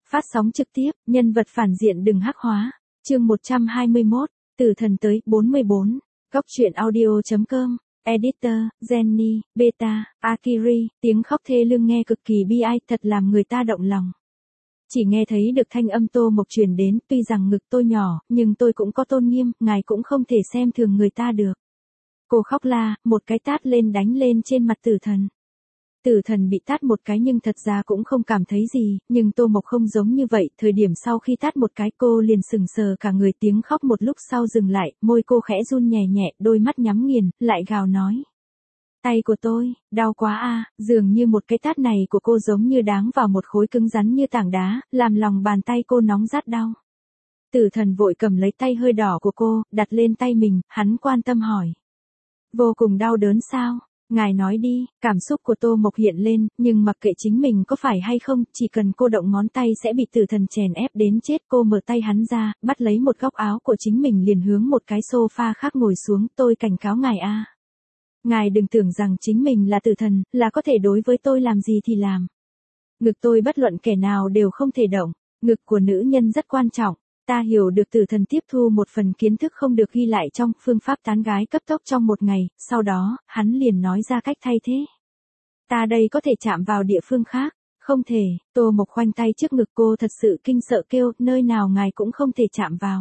Phát sóng trực tiếp, nhân vật phản diện đừng hắc hóa. Chương 121, Tử thần tới, 44. Góc truyện audio.com. Editor, Jenny, Beta, Akiri, tiếng khóc thê lương nghe cực kỳ bi ai, thật làm người ta động lòng. Chỉ nghe thấy được thanh âm Tô Mộc truyền đến, tuy rằng ngực tôi nhỏ, nhưng tôi cũng có tôn nghiêm, ngài cũng không thể xem thường người ta được. Cô khóc la, một cái tát lên đánh lên trên mặt tử thần. Tử thần bị tát một cái nhưng thật ra cũng không cảm thấy gì, nhưng Tô Mộc không giống như vậy, thời điểm sau khi tát một cái cô liền sừng sờ cả người, tiếng khóc một lúc sau dừng lại, môi cô khẽ run nhẹ nhẹ, đôi mắt nhắm nghiền, lại gào nói. Tay của tôi, đau quá a, dường như một cái tát này của cô giống như đáng vào một khối cứng rắn như tảng đá, làm lòng bàn tay cô nóng rát đau. Tử thần vội cầm lấy tay hơi đỏ của cô, đặt lên tay mình, hắn quan tâm hỏi. Vô cùng đau đớn sao? Ngài nói đi, cảm xúc của Tô Mộc hiện lên, nhưng mặc kệ chính mình có phải hay không, chỉ cần cô động ngón tay sẽ bị tử thần chèn ép đến chết. Cô mở tay hắn ra, bắt lấy một góc áo của chính mình liền hướng một cái sofa khác ngồi xuống, tôi cảnh cáo ngài a. Ngài đừng tưởng rằng chính mình là tử thần, là có thể đối với tôi làm gì thì làm. Ngực tôi bất luận kẻ nào đều không thể động, ngực của nữ nhân rất quan trọng. Ta hiểu được tử thần tiếp thu một phần kiến thức không được ghi lại trong phương pháp tán gái cấp tốc trong một ngày, sau đó, hắn liền nói ra cách thay thế. Ta đây có thể chạm vào địa phương khác, không thể. Tô Mộc khoanh tay trước ngực, cô thật sự kinh sợ kêu, nơi nào ngài cũng không thể chạm vào.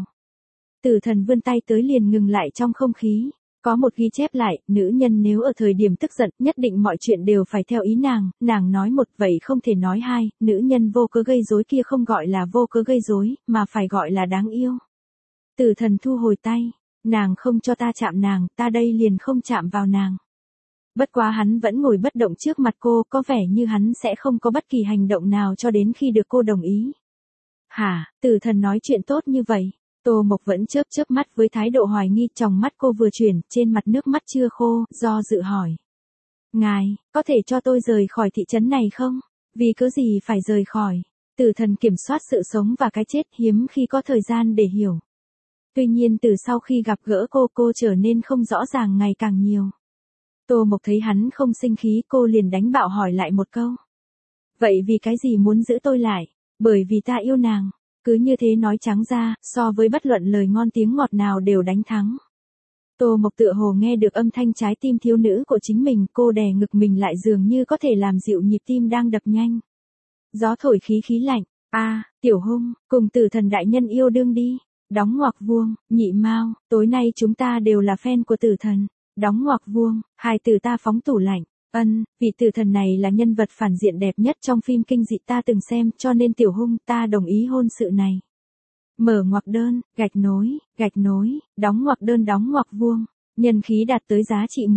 Tử thần vươn tay tới liền ngừng lại trong không khí. Có một ghi chép lại, nữ nhân nếu ở thời điểm tức giận, nhất định mọi chuyện đều phải theo ý nàng nói một vậy không thể nói hai, nữ nhân vô cớ gây rối kia không gọi là vô cớ gây rối, mà phải gọi là đáng yêu. Tử thần thu hồi tay, nàng không cho ta chạm nàng, ta đây liền không chạm vào nàng. Bất quá hắn vẫn ngồi bất động trước mặt cô, có vẻ như hắn sẽ không có bất kỳ hành động nào cho đến khi được cô đồng ý. Hả, tử thần nói chuyện tốt như vậy? Tô Mộc vẫn chớp chớp mắt với thái độ hoài nghi, trong mắt cô vừa chuyển, trên mặt nước mắt chưa khô, do dự hỏi. Ngài, có thể cho tôi rời khỏi thị trấn này không? Vì cớ gì phải rời khỏi? Tử thần kiểm soát sự sống và cái chết, hiếm khi có thời gian để hiểu. Tuy nhiên từ sau khi gặp gỡ cô trở nên không rõ ràng ngày càng nhiều. Tô Mộc thấy hắn không sinh khí, cô liền đánh bạo hỏi lại một câu. Vậy vì cái gì muốn giữ tôi lại? Bởi vì ta yêu nàng. Cứ như thế nói trắng ra, so với bất luận lời ngon tiếng ngọt nào đều đánh thắng. Tô Mộc tựa hồ nghe được âm thanh trái tim thiếu nữ của chính mình, cô đè ngực mình lại dường như có thể làm dịu nhịp tim đang đập nhanh. Gió thổi khí lạnh, tiểu hung, cùng tử thần đại nhân yêu đương đi. Đóng ngoặc vuông, nhị mao, tối nay chúng ta đều là fan của tử thần. Đóng ngoặc vuông, hai từ ta phóng tủ lạnh. Vị tử thần này là nhân vật phản diện đẹp nhất trong phim kinh dị ta từng xem, cho nên tiểu hung ta đồng ý hôn sự này. Mở ngoặc đơn, gạch nối, đóng ngoặc đơn đóng ngoặc vuông. Nhân khí đạt tới giá trị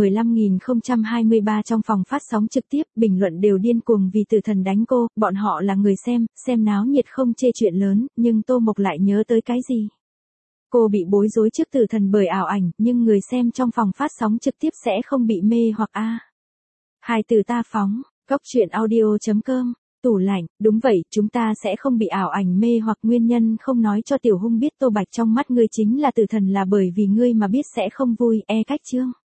15.023 trong phòng phát sóng trực tiếp, bình luận đều điên cuồng vì tử thần đánh cô, bọn họ là người xem náo nhiệt không chê chuyện lớn, nhưng Tô Mộc lại nhớ tới cái gì? Cô bị bối rối trước tử thần bởi ảo ảnh, nhưng người xem trong phòng phát sóng trực tiếp sẽ không bị mê hoặc hai từ ta phóng, góc truyện audio.com, tủ lạnh, đúng vậy, chúng ta sẽ không bị ảo ảnh mê hoặc, nguyên nhân không nói cho tiểu hung biết Tô Bạch trong mắt ngươi chính là tử thần là bởi vì ngươi mà biết sẽ không vui, cách chương.